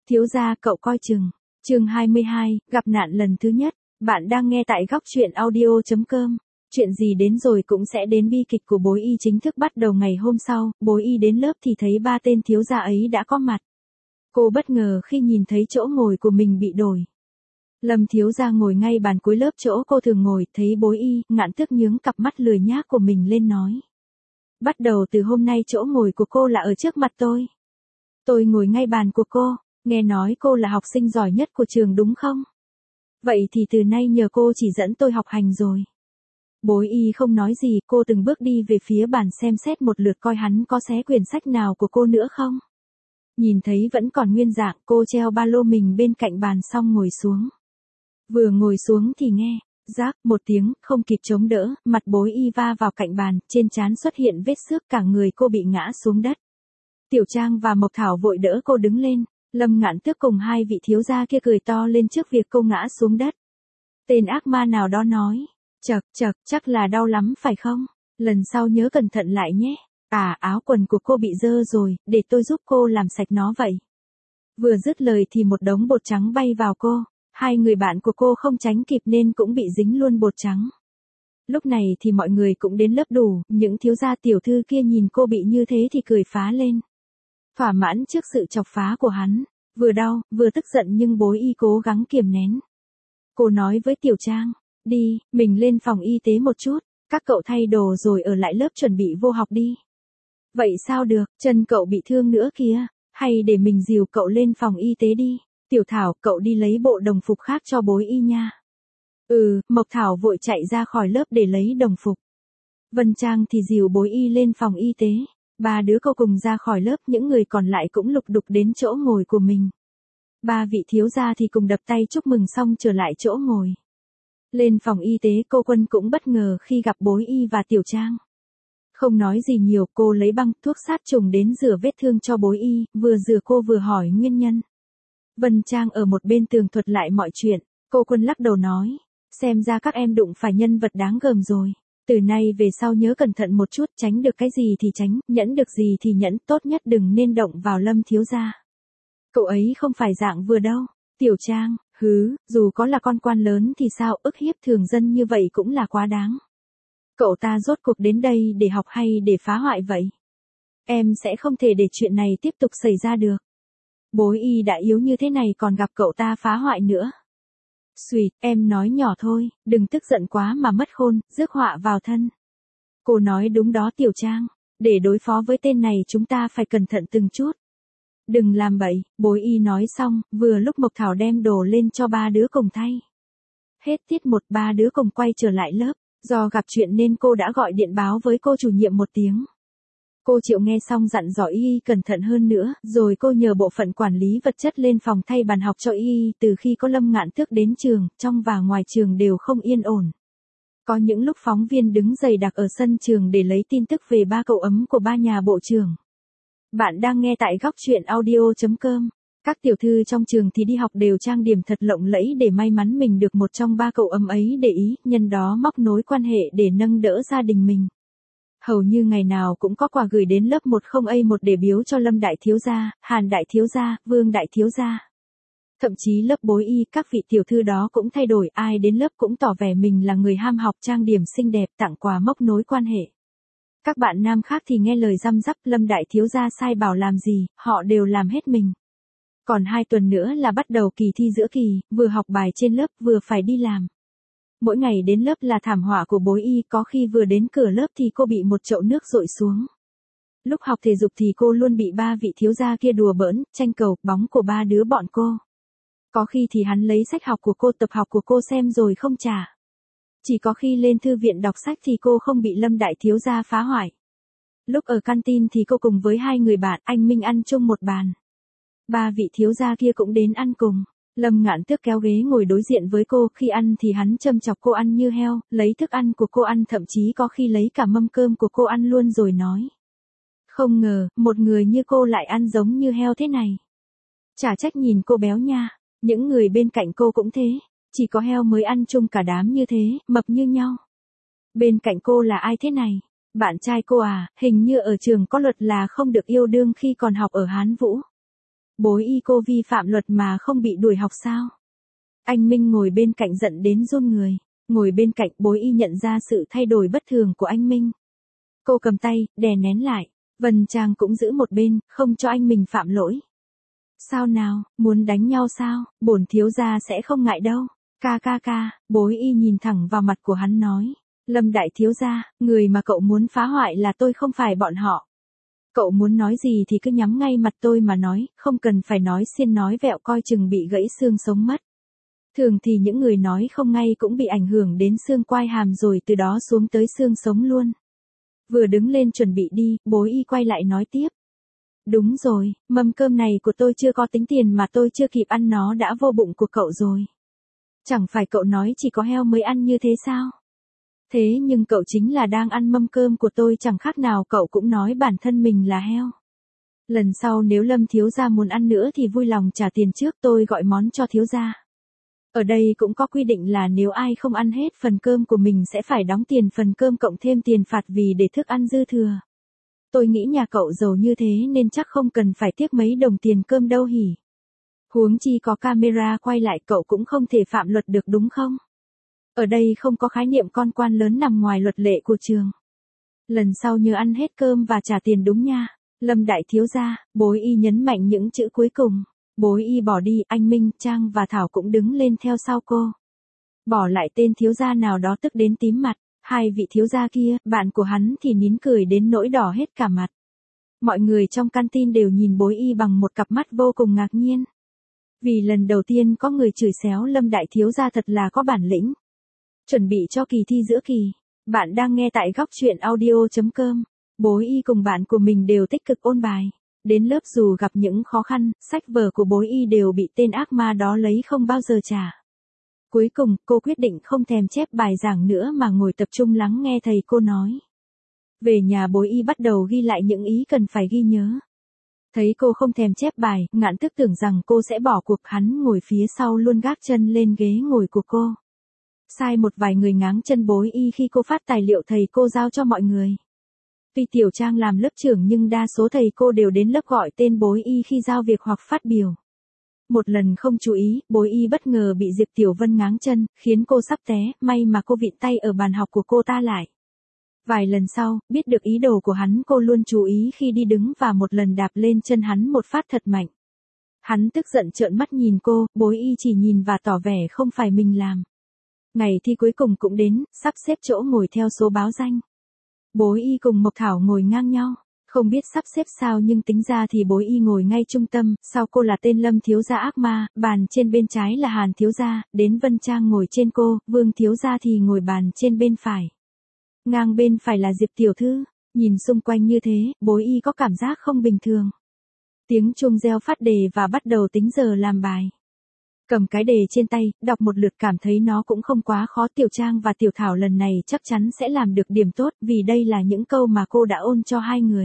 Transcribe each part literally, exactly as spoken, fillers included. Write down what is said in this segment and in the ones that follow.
Thiếu gia cậu coi chừng. Chương hai mươi hai, gặp nạn lần thứ nhất. Bạn đang nghe tại góc truyện audio chấm com. Chuyện gì đến rồi cũng sẽ đến, bi kịch của bối y chính thức bắt đầu ngày hôm sau. Bối y đến lớp thì thấy ba tên thiếu gia ấy đã có mặt. Cô bất ngờ khi nhìn thấy chỗ ngồi của mình bị đổi. Lâm thiếu gia ngồi ngay bàn cuối lớp chỗ cô thường ngồi, thấy bối y, ngạn tước nhướng cặp mắt lười nhác của mình lên nói. Bắt đầu từ hôm nay chỗ ngồi của cô là ở trước mặt tôi. Tôi ngồi ngay bàn của cô, nghe nói cô là học sinh giỏi nhất của trường đúng không? Vậy thì từ nay nhờ cô chỉ dẫn tôi học hành rồi. Bối y không nói gì, cô từng bước đi về phía bàn xem xét một lượt coi hắn có xé quyển sách nào của cô nữa không. Nhìn thấy vẫn còn nguyên dạng, cô treo ba lô mình bên cạnh bàn xong ngồi xuống. Vừa ngồi xuống thì nghe, rác, một tiếng, không kịp chống đỡ, mặt bối y va vào cạnh bàn, trên trán xuất hiện vết xước, cả người cô bị ngã xuống đất. Tiểu Trang và Mộc Thảo vội đỡ cô đứng lên, Lâm Ngạn Tước cùng hai vị thiếu gia kia cười to lên trước việc cô ngã xuống đất. Tên ác ma nào đó nói, chậc chậc, chắc là đau lắm phải không? Lần sau nhớ cẩn thận lại nhé. À, áo quần của cô bị dơ rồi, để tôi giúp cô làm sạch nó vậy. Vừa dứt lời thì một đống bột trắng bay vào cô. Hai người bạn của cô không tránh kịp nên cũng bị dính luôn bột trắng. Lúc này thì mọi người cũng đến lớp đủ, những thiếu gia tiểu thư kia nhìn cô bị như thế thì cười phá lên. Thỏa mãn trước sự chọc phá của hắn, vừa đau, vừa tức giận nhưng bối y cố gắng kiềm nén. Cô nói với Tiểu Trang, đi, mình lên phòng y tế một chút, các cậu thay đồ rồi ở lại lớp chuẩn bị vô học đi. Vậy sao được, chân cậu bị thương nữa kìa, hay để mình dìu cậu lên phòng y tế đi. Tiểu Thảo, cậu đi lấy bộ đồng phục khác cho bối y nha. Ừ, Mộc Thảo vội chạy ra khỏi lớp để lấy đồng phục. Vân Trang thì dìu bối y lên phòng y tế. Ba đứa cô cùng ra khỏi lớp, những người còn lại cũng lục đục đến chỗ ngồi của mình. Ba vị thiếu gia thì cùng đập tay chúc mừng xong trở lại chỗ ngồi. Lên phòng y tế, cô Quân cũng bất ngờ khi gặp bối y và Tiểu Trang. Không nói gì nhiều, cô lấy băng thuốc sát trùng đến rửa vết thương cho bối y, vừa rửa cô vừa hỏi nguyên nhân. Vân Trang ở một bên tường thuật lại mọi chuyện, cô Quân lắc đầu nói, xem ra các em đụng phải nhân vật đáng gờm rồi. Từ nay về sau nhớ cẩn thận một chút, tránh được cái gì thì tránh, nhẫn được gì thì nhẫn, tốt nhất đừng nên động vào Lâm thiếu gia. Cậu ấy không phải dạng vừa đâu. Tiểu Trang, hứ, dù có là con quan lớn thì sao, ức hiếp thường dân như vậy cũng là quá đáng. Cậu ta rốt cuộc đến đây để học hay để phá hoại vậy? Em sẽ không thể để chuyện này tiếp tục xảy ra được. Bối y đã yếu như thế này còn gặp cậu ta phá hoại nữa. Xùi, em nói nhỏ thôi, đừng tức giận quá mà mất khôn, rước họa vào thân. Cô nói đúng đó Tiểu Trang, để đối phó với tên này chúng ta phải cẩn thận từng chút. Đừng làm bậy, bối y nói xong, vừa lúc Mộc Thảo đem đồ lên cho ba đứa cùng thay. Hết tiết một, ba đứa cùng quay trở lại lớp, do gặp chuyện nên cô đã gọi điện báo với cô chủ nhiệm một tiếng. Cô Triệu nghe xong dặn dò y cẩn thận hơn nữa, rồi cô nhờ bộ phận quản lý vật chất lên phòng thay bàn học cho y. Từ khi có Lâm Ngạn Tước đến trường, trong và ngoài trường đều không yên ổn. Có những lúc phóng viên đứng dày đặc ở sân trường để lấy tin tức về ba cậu ấm của ba nhà bộ trưởng. Bạn đang nghe tại góc truyện audio chấm com. Các tiểu thư trong trường thì đi học đều trang điểm thật lộng lẫy để may mắn mình được một trong ba cậu ấm ấy để ý, nhân đó móc nối quan hệ để nâng đỡ gia đình mình. Hầu như ngày nào cũng có quà gửi đến lớp một không A một để biếu cho Lâm đại thiếu gia, Hàn đại thiếu gia, Vương đại thiếu gia. Thậm chí lớp bối y, các vị tiểu thư đó cũng thay đổi, ai đến lớp cũng tỏ vẻ mình là người ham học, trang điểm xinh đẹp, tặng quà móc nối quan hệ. Các bạn nam khác thì nghe lời răm rắp, Lâm đại thiếu gia sai bảo làm gì, họ đều làm hết mình. Còn hai tuần nữa là bắt đầu kỳ thi giữa kỳ, vừa học bài trên lớp vừa phải đi làm. Mỗi ngày đến lớp là thảm họa của bối y, có khi vừa đến cửa lớp thì cô bị một chậu nước dội xuống. Lúc học thể dục thì cô luôn bị ba vị thiếu gia kia đùa bỡn, tranh cầu, bóng của ba đứa bọn cô. Có khi thì hắn lấy sách học của cô, tập học của cô xem rồi không trả. Chỉ có khi lên thư viện đọc sách thì cô không bị Lâm đại thiếu gia phá hoại. Lúc ở canteen thì cô cùng với hai người bạn, anh Minh ăn chung một bàn. Ba vị thiếu gia kia cũng đến ăn cùng. Lâm Ngạn Tước kéo ghế ngồi đối diện với cô, khi ăn thì hắn châm chọc cô ăn như heo, lấy thức ăn của cô ăn, thậm chí có khi lấy cả mâm cơm của cô ăn luôn rồi nói. Không ngờ, một người như cô lại ăn giống như heo thế này. Chả trách nhìn cô béo nha, những người bên cạnh cô cũng thế, chỉ có heo mới ăn chung cả đám như thế, mập như nhau. Bên cạnh cô là ai thế này? Bạn trai cô à, hình như ở trường có luật là không được yêu đương khi còn học ở Hán Vũ. Bối y cô vi phạm luật mà không bị đuổi học sao? Anh Minh ngồi bên cạnh giận đến run người. Ngồi bên cạnh bối y nhận ra sự thay đổi bất thường của anh Minh. Cô cầm tay, đè nén lại. Vân Trang cũng giữ một bên, không cho anh mình phạm lỗi. Sao nào, muốn đánh nhau sao, bổn thiếu gia sẽ không ngại đâu. Ca ca ca, bối y nhìn thẳng vào mặt của hắn nói. Lâm đại thiếu gia, người mà cậu muốn phá hoại là tôi không phải bọn họ. Cậu muốn nói gì thì cứ nhắm ngay mặt tôi mà nói, không cần phải nói xiên nói vẹo coi chừng bị gãy xương sống mất. Thường thì những người nói không ngay cũng bị ảnh hưởng đến xương quai hàm rồi từ đó xuống tới xương sống luôn. Vừa đứng lên chuẩn bị đi, bối y quay lại nói tiếp. Đúng rồi, mâm cơm này của tôi chưa có tính tiền mà tôi chưa kịp ăn nó đã vô bụng của cậu rồi. Chẳng phải cậu nói chỉ có heo mới ăn như thế sao? Thế nhưng cậu chính là đang ăn mâm cơm của tôi, chẳng khác nào cậu cũng nói bản thân mình là heo. Lần sau nếu Lâm thiếu gia muốn ăn nữa thì vui lòng trả tiền trước, tôi gọi món cho thiếu gia. Ở đây cũng có quy định là nếu ai không ăn hết phần cơm của mình sẽ phải đóng tiền phần cơm cộng thêm tiền phạt vì để thức ăn dư thừa. Tôi nghĩ nhà cậu giàu như thế nên chắc không cần phải tiếc mấy đồng tiền cơm đâu hỉ. Huống chi có camera quay lại cậu cũng không thể phạm luật được đúng không? Ở đây không có khái niệm con quan lớn nằm ngoài luật lệ của trường. Lần sau nhớ ăn hết cơm và trả tiền đúng nha. Lâm đại thiếu gia, bối y nhấn mạnh những chữ cuối cùng. Bối y bỏ đi, anh Minh, Trang và Thảo cũng đứng lên theo sau cô. Bỏ lại tên thiếu gia nào đó tức đến tím mặt. Hai vị thiếu gia kia, bạn của hắn thì nín cười đến nỗi đỏ hết cả mặt. Mọi người trong canteen đều nhìn bối y bằng một cặp mắt vô cùng ngạc nhiên. Vì lần đầu tiên có người chửi xéo Lâm đại thiếu gia thật là có bản lĩnh. Chuẩn bị cho kỳ thi giữa kỳ. Bạn đang nghe tại góc truyện audio chấm com. Bối y cùng bạn của mình đều tích cực ôn bài. Đến lớp dù gặp những khó khăn, sách vở của bối y đều bị tên ác ma đó lấy không bao giờ trả. Cuối cùng, cô quyết định không thèm chép bài giảng nữa mà ngồi tập trung lắng nghe thầy cô nói. Về nhà bối y bắt đầu ghi lại những ý cần phải ghi nhớ. Thấy cô không thèm chép bài, Ngạn Tức tưởng rằng cô sẽ bỏ cuộc, hắn ngồi phía sau luôn gác chân lên ghế ngồi của cô. Sai một vài người ngáng chân bối y khi cô phát tài liệu thầy cô giao cho mọi người. Tuy Tiểu Trang làm lớp trưởng nhưng đa số thầy cô đều đến lớp gọi tên bối y khi giao việc hoặc phát biểu. Một lần không chú ý, bối y bất ngờ bị Diệp Tiểu Vân ngáng chân, khiến cô sắp té, may mà cô vịn tay ở bàn học của cô ta lại. Vài lần sau, biết được ý đồ của hắn, cô luôn chú ý khi đi đứng và một lần đạp lên chân hắn một phát thật mạnh. Hắn tức giận trợn mắt nhìn cô, bối y chỉ nhìn và tỏ vẻ không phải mình làm. Ngày thi cuối cùng cũng đến, sắp xếp chỗ ngồi theo số báo danh. Bối y cùng Mộc Thảo ngồi ngang nhau. Không biết sắp xếp sao nhưng tính ra thì bối y ngồi ngay trung tâm, sau cô là tên Lâm thiếu gia ác ma, bàn trên bên trái là Hàn thiếu gia, đến Vân Trang ngồi trên cô, Vương thiếu gia thì ngồi bàn trên bên phải. Ngang bên phải là Diệp tiểu thư, nhìn xung quanh như thế, bối y có cảm giác không bình thường. Tiếng chuông reo phát đề và bắt đầu tính giờ làm bài. Cầm cái đề trên tay, đọc một lượt cảm thấy nó cũng không quá khó. Tiểu Trang và Tiểu Thảo lần này chắc chắn sẽ làm được điểm tốt vì đây là những câu mà cô đã ôn cho hai người.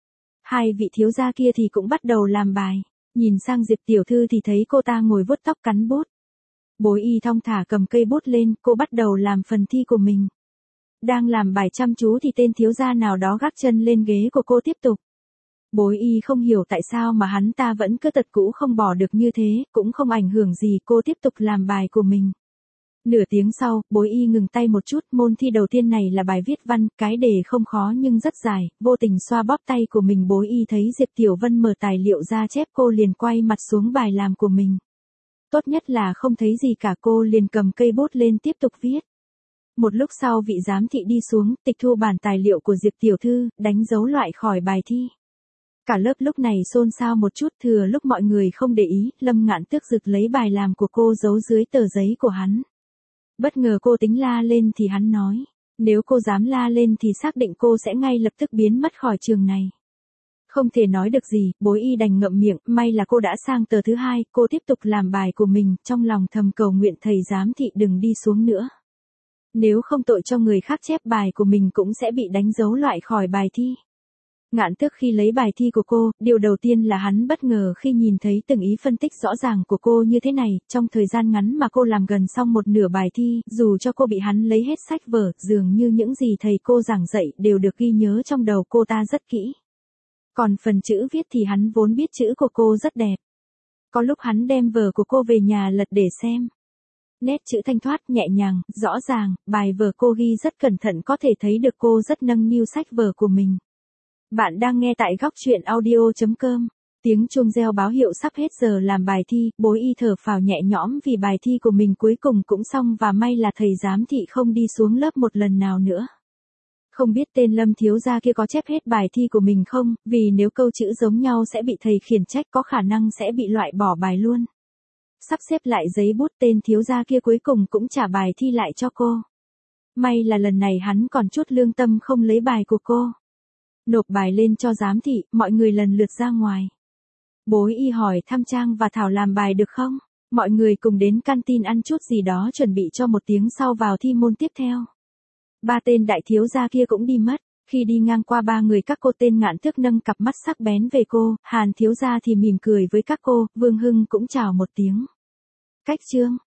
Hai vị thiếu gia kia thì cũng bắt đầu làm bài. Nhìn sang Diệp Tiểu Thư thì thấy cô ta ngồi vuốt tóc cắn bút. Bối y thong thả cầm cây bút lên, cô bắt đầu làm phần thi của mình. Đang làm bài chăm chú thì tên thiếu gia nào đó gác chân lên ghế của cô tiếp tục. Bối y không hiểu tại sao mà hắn ta vẫn cứ tật cũ không bỏ được như thế, cũng không ảnh hưởng gì, cô tiếp tục làm bài của mình. Nửa tiếng sau, bối y ngừng tay một chút, môn thi đầu tiên này là bài viết văn, cái đề không khó nhưng rất dài, vô tình xoa bóp tay của mình bối y thấy Diệp Tiểu Vân mở tài liệu ra chép cô liền quay mặt xuống bài làm của mình. Tốt nhất là không thấy gì cả, cô liền cầm cây bút lên tiếp tục viết. Một lúc sau vị giám thị đi xuống, tịch thu bản tài liệu của Diệp Tiểu Thư, đánh dấu loại khỏi bài thi. Cả lớp lúc này xôn xao một chút, thừa lúc mọi người không để ý, Lâm Ngạn Tước giật lấy bài làm của cô giấu dưới tờ giấy của hắn. Bất ngờ cô tính la lên thì hắn nói, nếu cô dám la lên thì xác định cô sẽ ngay lập tức biến mất khỏi trường này. Không thể nói được gì, bối y đành ngậm miệng, may là cô đã sang tờ thứ hai, cô tiếp tục làm bài của mình, trong lòng thầm cầu nguyện thầy giám thị đừng đi xuống nữa. Nếu không tội cho người khác chép bài của mình cũng sẽ bị đánh dấu loại khỏi bài thi. Ngạn Tước khi lấy bài thi của cô, điều đầu tiên là hắn bất ngờ khi nhìn thấy từng ý phân tích rõ ràng của cô như thế này, trong thời gian ngắn mà cô làm gần xong một nửa bài thi, dù cho cô bị hắn lấy hết sách vở, dường như những gì thầy cô giảng dạy đều được ghi nhớ trong đầu cô ta rất kỹ. Còn phần chữ viết thì hắn vốn biết chữ của cô rất đẹp. Có lúc hắn đem vở của cô về nhà lật để xem. Nét chữ thanh thoát, nhẹ nhàng, rõ ràng, bài vở cô ghi rất cẩn thận, có thể thấy được cô rất nâng niu sách vở của mình. Bạn đang nghe tại góc chuyện audio chấm com. Tiếng chuông reo báo hiệu sắp hết giờ làm bài thi, Bối Y thở phào nhẹ nhõm vì bài thi của mình cuối cùng cũng xong và may là thầy giám thị không đi xuống lớp một lần nào nữa. Không biết tên Lâm thiếu gia kia có chép hết bài thi của mình không, vì nếu câu chữ giống nhau sẽ bị thầy khiển trách, có khả năng sẽ bị loại bỏ bài luôn. Sắp xếp lại giấy bút, tên thiếu gia kia cuối cùng cũng trả bài thi lại cho cô. May là lần này hắn còn chút lương tâm không lấy bài của cô. Nộp bài lên cho giám thị, mọi người lần lượt ra ngoài. Bối Y hỏi thăm Trang và Thảo làm bài được không? Mọi người cùng đến canteen ăn chút gì đó chuẩn bị cho một tiếng sau vào thi môn tiếp theo. Ba tên đại thiếu gia kia cũng đi mất. Khi đi ngang qua ba người các cô, tên Ngạn Tước nâng cặp mắt sắc bén về cô, Hàn thiếu gia thì mỉm cười với các cô, Vương Hưng cũng chào một tiếng. Cách chương